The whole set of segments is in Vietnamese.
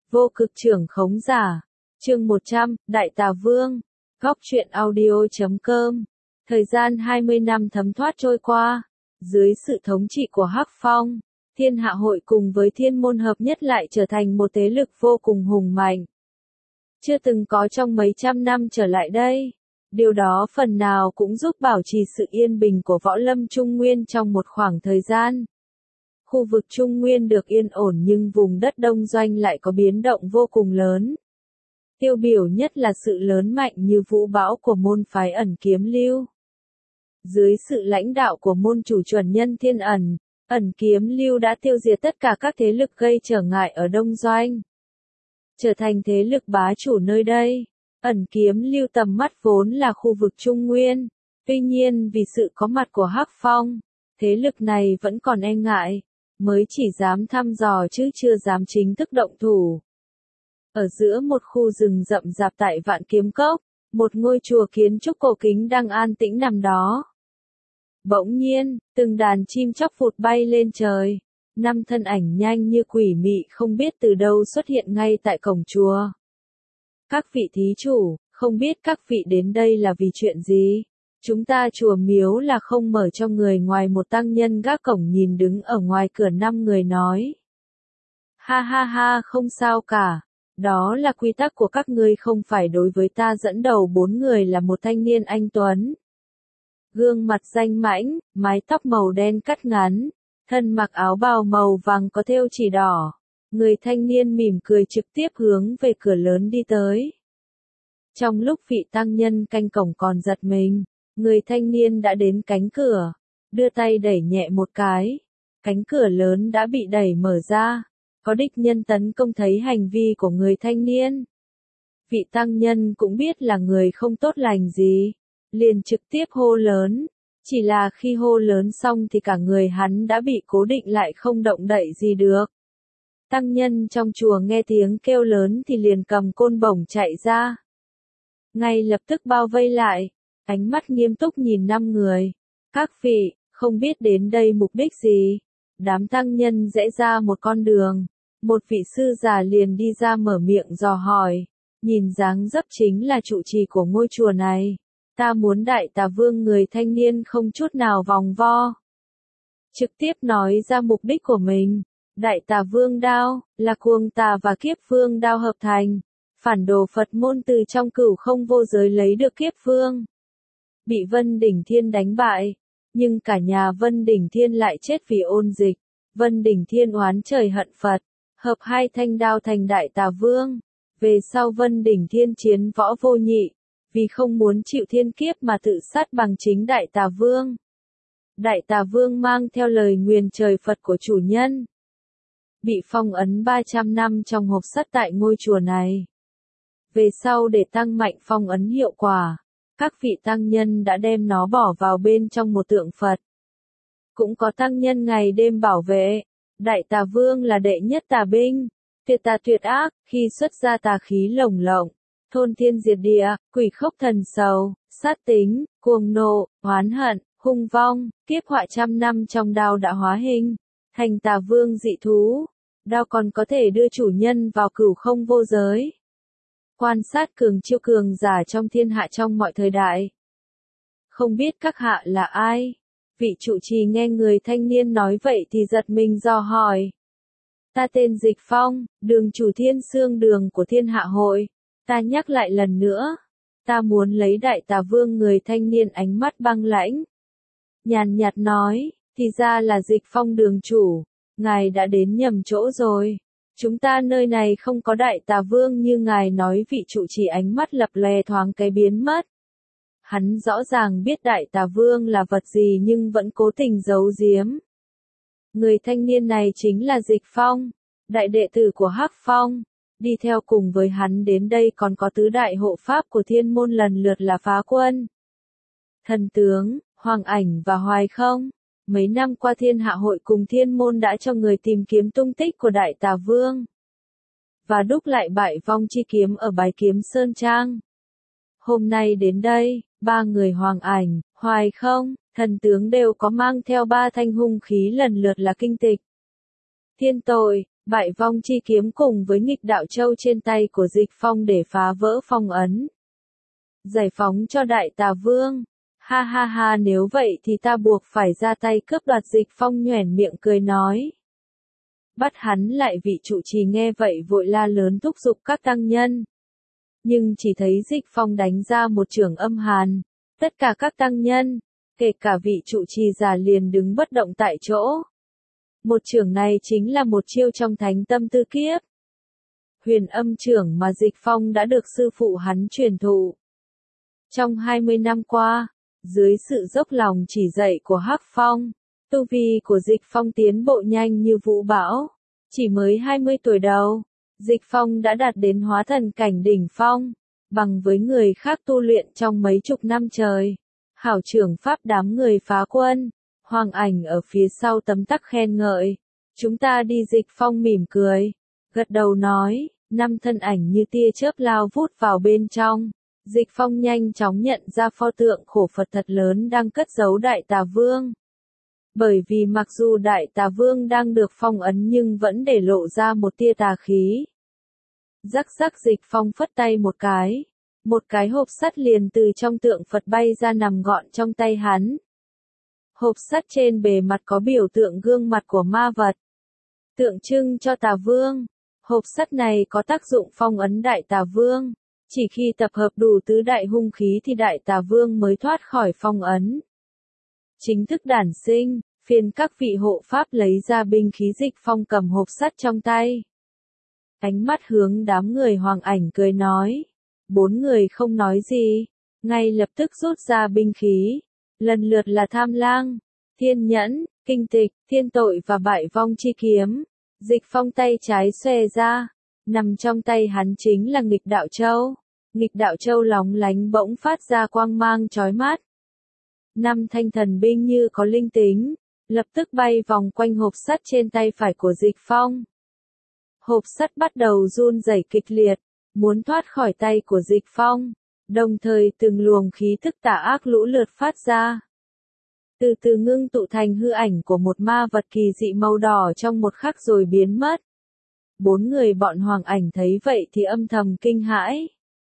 Vô cực trưởng khống giả. Chương 100, Đại Tà Vương. Góc truyện audio.com. Thời gian 20 năm thấm thoát trôi qua, dưới sự thống trị của Hắc Phong, Thiên Hạ Hội cùng với Thiên Môn hợp nhất lại trở thành một thế lực vô cùng hùng mạnh. Chưa từng có trong mấy trăm năm trở lại đây. Điều đó phần nào cũng giúp bảo trì sự yên bình của võ lâm Trung Nguyên trong một khoảng thời gian. Khu vực Trung Nguyên được yên ổn nhưng vùng đất Đông Doanh lại có biến động vô cùng lớn. Tiêu biểu nhất là sự lớn mạnh như vũ bão của môn phái Ẩn Kiếm Lưu. Dưới sự lãnh đạo của môn chủ chuẩn nhân Thiên Ẩn, Ẩn Kiếm Lưu đã tiêu diệt tất cả các thế lực gây trở ngại ở Đông Doanh, trở thành thế lực bá chủ nơi đây. Ẩn Kiếm Lưu tầm mắt vốn là khu vực Trung Nguyên, tuy nhiên vì sự có mặt của Hắc Phong, thế lực này vẫn còn e ngại, mới chỉ dám thăm dò chứ chưa dám chính thức động thủ. Ở giữa một khu rừng rậm rạp tại Vạn Kiếm Cốc, một ngôi chùa kiến trúc cổ kính đang an tĩnh nằm đó. Bỗng nhiên, từng đàn chim chóc vụt bay lên trời, 5 thân ảnh nhanh như quỷ mị không biết từ đâu xuất hiện ngay tại cổng chùa. Các vị thí chủ, không biết các vị đến đây là vì chuyện gì? Chúng ta chùa miếu là không mở cho người ngoài, một tăng nhân gác cổng nhìn đứng ở ngoài cửa 5 người nói. Ha ha ha, không sao cả. Đó là quy tắc của các ngươi, không phải đối với ta. Dẫn đầu 4 người là một thanh niên anh tuấn. Gương mặt danh mãnh, mái tóc màu đen cắt ngắn, thân mặc áo bào màu vàng có thêu chỉ đỏ. Người thanh niên mỉm cười trực tiếp hướng về cửa lớn đi tới. Trong lúc vị tăng nhân canh cổng còn giật mình, người thanh niên đã đến cánh cửa, đưa tay đẩy nhẹ một cái. Cánh cửa lớn đã bị đẩy mở ra. Có địch nhân tấn công, thấy hành vi của người thanh niên. Vị tăng nhân cũng biết là người không tốt lành gì, liền trực tiếp hô lớn. Chỉ là khi hô lớn xong thì cả người hắn đã bị cố định lại không động đậy gì được. Tăng nhân trong chùa nghe tiếng kêu lớn thì liền cầm côn bổng chạy ra. Ngay lập tức bao vây lại, ánh mắt nghiêm túc nhìn 5 người. Các vị, không biết đến đây mục đích gì? Đám tăng nhân rẽ ra một con đường. Một vị sư già liền đi ra mở miệng dò hỏi. Nhìn dáng dấp chính là trụ trì của ngôi chùa này. Ta muốn Đại Tà Vương. Người thanh niên không chút nào vòng vo, trực tiếp nói ra mục đích của mình. Đại Tà Vương đao, là cuồng tà và kiếp vương đao hợp thành. Phản đồ Phật môn từ trong cửu không vô giới lấy được kiếp vương. Bị Vân Đỉnh Thiên đánh bại. Nhưng cả nhà Vân Đỉnh Thiên lại chết vì ôn dịch. Vân Đỉnh Thiên oán trời hận Phật, hợp 2 thanh đao thành Đại Tà Vương. Về sau Vân Đỉnh Thiên chiến võ vô nhị, vì không muốn chịu thiên kiếp mà tự sát bằng chính Đại Tà Vương. Đại Tà Vương mang theo lời nguyền trời Phật của chủ nhân, bị phong ấn 300 năm trong hộp sắt tại ngôi chùa này. Về sau để tăng mạnh phong ấn hiệu quả, các vị tăng nhân đã đem nó bỏ vào bên trong một tượng Phật. Cũng có tăng nhân ngày đêm bảo vệ. Đại Tà Vương là đệ nhất tà binh, tuyệt tà tuyệt ác, khi xuất ra tà khí lồng lộng, thôn thiên diệt địa, quỷ khốc thần sầu, sát tính, cuồng nộ, oán hận, hung vong, kiếp họa trăm năm trong đao đã hóa hình thành Tà Vương dị thú. Đao còn có thể đưa chủ nhân vào cửu không vô giới. Quan sát cường chiêu cường giả trong thiên hạ trong mọi thời đại. Không biết các hạ là ai? Vị trụ trì nghe người thanh niên nói vậy thì giật mình dò hỏi. Ta tên Dịch Phong, đường chủ Thiên Xương Đường của Thiên Hạ Hội. Ta nhắc lại lần nữa. Ta muốn lấy Đại Tà Vương. Người thanh niên ánh mắt băng lãnh, nhàn nhạt nói, thì ra là Dịch Phong đường chủ. Ngài đã đến nhầm chỗ rồi. Chúng ta nơi này không có Đại Tà Vương như ngài nói. Vị trụ trì ánh mắt lập lè thoáng cái biến mất. Hắn rõ ràng biết Đại Tà Vương là vật gì nhưng vẫn cố tình giấu giếm. Người thanh niên này chính là Dịch Phong, đại đệ tử của Hắc Phong. Đi theo cùng với hắn đến đây còn có tứ đại hộ pháp của Thiên Môn, lần lượt là Phá Quân, Thần Tướng, Hoàng Ảnh và Hoài Không. Mấy năm qua Thiên Hạ Hội cùng Thiên Môn đã cho người tìm kiếm tung tích của Đại Tà Vương, và đúc lại bại vong chi kiếm ở Bái Kiếm Sơn Trang. Hôm nay đến đây, 3 người Hoàng Ảnh, Hoài Không, Thần Tướng đều có mang theo 3 thanh hung khí, lần lượt là Kinh Tịch, Thiên Tội, Bại vong chi kiếm cùng với nghịch đạo châu trên tay của Dịch Phong để phá vỡ phong ấn. Giải phóng cho Đại Tà Vương. Ha ha ha, nếu vậy thì ta buộc phải ra tay cướp đoạt. Dịch Phong nhoẻn miệng cười nói. Bắt hắn lại. Vị trụ trì nghe vậy vội la lớn thúc giục các tăng nhân. Nhưng chỉ thấy Dịch Phong đánh ra một chưởng âm hàn. Tất cả các tăng nhân, kể cả vị trụ trì già liền đứng bất động tại chỗ. Một chưởng này chính là một chiêu trong Thánh Tâm Tư Kiếp. Huyền âm chưởng mà Dịch Phong đã được sư phụ hắn truyền thụ. Trong 20 năm qua, dưới sự dốc lòng chỉ dạy của Hắc Phong, tu vi của Dịch Phong tiến bộ nhanh như vũ bão. Chỉ mới 20 tuổi đầu, Dịch Phong đã đạt đến hóa thần cảnh đỉnh phong, bằng với người khác tu luyện trong mấy chục năm trời. Hảo trưởng pháp đám người phá quân, Hoàng Ảnh ở phía sau tấm tắc khen ngợi. Chúng ta đi. Dịch Phong mỉm cười, gật đầu nói, 5 thân ảnh như tia chớp lao vút vào bên trong. Dịch Phong nhanh chóng nhận ra pho tượng khổ Phật thật lớn đang cất giấu Đại Tà Vương. Bởi vì mặc dù Đại Tà Vương đang được phong ấn nhưng vẫn để lộ ra một tia tà khí. Rắc rắc. Dịch Phong phất tay một cái hộp sắt liền từ trong tượng Phật bay ra nằm gọn trong tay hắn. Hộp sắt trên bề mặt có biểu tượng gương mặt của ma vật, tượng trưng cho Tà Vương. Hộp sắt này có tác dụng phong ấn Đại Tà Vương. Chỉ khi tập hợp đủ tứ đại hung khí thì Đại Tà Vương mới thoát khỏi phong ấn. Chính thức đản sinh, phiên các vị hộ pháp lấy ra binh khí. Dịch Phong cầm hộp sắt trong tay. Ánh mắt hướng đám người Hoàng Ảnh cười nói. 4 người không nói gì, ngay lập tức rút ra binh khí. Lần lượt là Tham Lang, Thiên Nhẫn, Kinh Tịch, Thiên Tội và Bại Vong Chi Kiếm. Dịch Phong tay trái xòe ra, nằm trong tay hắn chính là Nghịch Đạo Châu. Nghịch Đạo Châu lóng lánh bỗng phát ra quang mang chói mắt. 5 thanh thần binh như có linh tính, lập tức bay vòng quanh hộp sắt trên tay phải của Dịch Phong. Hộp sắt bắt đầu run rẩy kịch liệt, muốn thoát khỏi tay của Dịch Phong, đồng thời từng luồng khí thức tà ác lũ lượt phát ra. Từ từ ngưng tụ thành hư ảnh của một ma vật kỳ dị màu đỏ trong một khắc rồi biến mất. 4 người bọn Hoàng Ảnh thấy vậy thì âm thầm kinh hãi.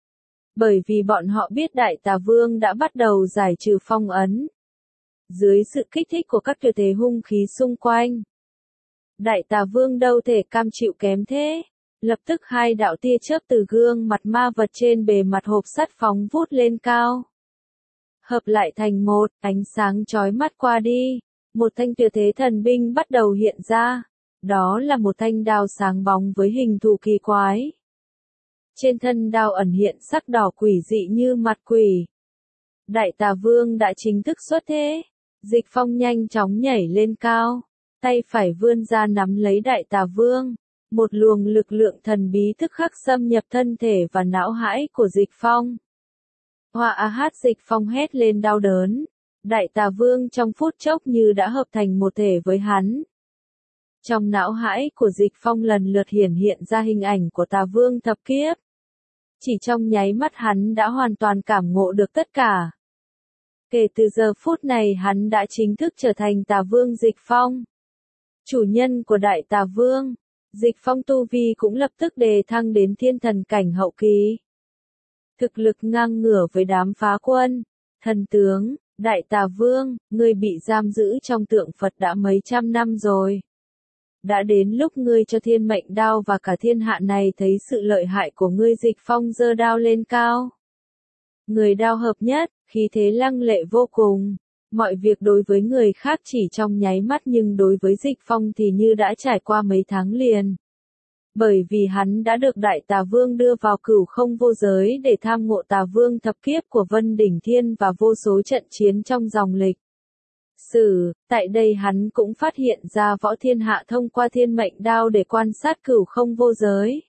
Bởi vì bọn họ biết Đại Tà Vương đã bắt đầu giải trừ phong ấn. Dưới sự kích thích của các tuyệt thế hung khí xung quanh, Đại Tà Vương đâu thể cam chịu kém thế. Lập tức 2 đạo tia chớp từ gương mặt ma vật trên bề mặt hộp sắt phóng vút lên cao. Hợp lại thành một, ánh sáng chói mắt qua đi. Một thanh tuyệt thế thần binh bắt đầu hiện ra. Đó là một thanh đao sáng bóng với hình thù kỳ quái. Trên thân đao ẩn hiện sắc đỏ quỷ dị như mặt quỷ. Đại Tà Vương đã chính thức xuất thế. Dịch Phong nhanh chóng nhảy lên cao. Tay phải vươn ra nắm lấy Đại Tà Vương. Một luồng lực lượng thần bí tức khắc xâm nhập thân thể và não hãi của Dịch Phong. Hoa a hát. Dịch Phong hét lên đau đớn. Đại Tà Vương trong phút chốc như đã hợp thành một thể với hắn. Trong não hãi của Dịch Phong lần lượt hiện ra hình ảnh của Tà Vương thập kiếp. Chỉ trong nháy mắt hắn đã hoàn toàn cảm ngộ được tất cả. Kể từ giờ phút này hắn đã chính thức trở thành Tà Vương Dịch Phong, chủ nhân của Đại Tà Vương. Dịch Phong tu vi cũng lập tức đề thăng đến thiên thần cảnh hậu kỳ. Thực lực ngang ngửa với đám phá quân. Thần tướng, Đại Tà Vương, ngươi bị giam giữ trong tượng Phật đã mấy trăm năm rồi. Đã đến lúc ngươi cho thiên mệnh đao và cả thiên hạ này thấy sự lợi hại của ngươi. Dịch Phong giơ đao lên cao. Người đao hợp nhất, khí thế lăng lệ vô cùng. Mọi việc đối với người khác chỉ trong nháy mắt nhưng đối với Dịch Phong thì như đã trải qua mấy tháng liền. Bởi vì hắn đã được Đại Tà Vương đưa vào cửu không vô giới để tham ngộ Tà Vương thập kiếp của Vân Đỉnh Thiên và vô số trận chiến trong dòng lịch sử. Tại đây hắn cũng phát hiện ra Võ Thiên Hạ thông qua thiên mệnh đao để quan sát cửu không vô giới.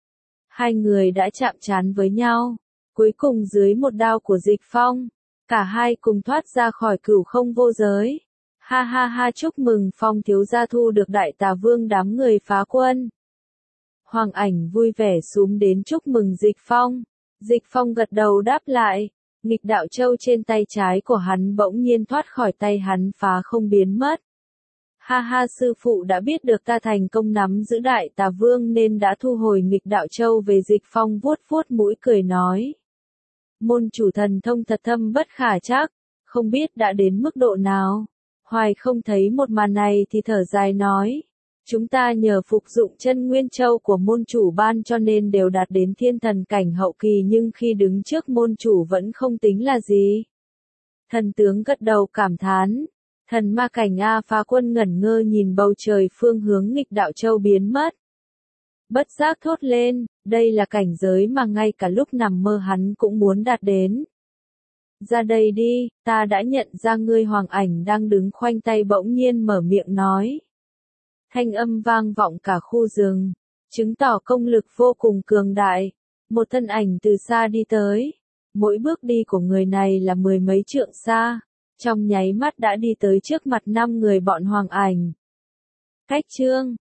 2 người đã chạm trán với nhau. Cuối cùng dưới một đao của Dịch Phong, cả hai cùng thoát ra khỏi cửu không vô giới. Ha ha ha, chúc mừng Phong thiếu gia thu được Đại Tà Vương. Đám người phá quân Hoàng Ảnh vui vẻ xúm đến chúc mừng Dịch Phong. Dịch Phong gật đầu đáp lại. Nghịch Đạo Châu trên tay trái của hắn bỗng nhiên thoát khỏi tay hắn phá không biến mất. Ha ha, sư phụ đã biết được ta thành công nắm giữ Đại Tà Vương nên đã thu hồi Nghịch Đạo Châu về. Dịch Phong vuốt vuốt mũi cười nói. Môn chủ thần thông thật thâm bất khả trắc, không biết đã đến mức độ nào. Hoài không thấy một màn này thì thở dài nói. Chúng ta nhờ phục dụng chân nguyên châu của môn chủ ban cho nên đều đạt đến thiên thần cảnh hậu kỳ, nhưng khi đứng trước môn chủ vẫn không tính là gì. Thần tướng gật đầu cảm thán. Thần ma cảnh A Phá Quân ngẩn ngơ nhìn bầu trời phương hướng Nghịch Đạo Châu biến mất. Bất giác thốt lên, đây là cảnh giới mà ngay cả lúc nằm mơ hắn cũng muốn đạt đến. Ra đây đi, ta đã nhận ra ngươi. Hoàng Ảnh đang đứng khoanh tay bỗng nhiên mở miệng nói. Thanh âm vang vọng cả khu rừng, chứng tỏ công lực vô cùng cường đại. Một thân ảnh từ xa đi tới. Mỗi bước đi của người này là mười mấy trượng xa. Trong nháy mắt đã đi tới trước mặt 5 người bọn Hoàng Ảnh. Cách chương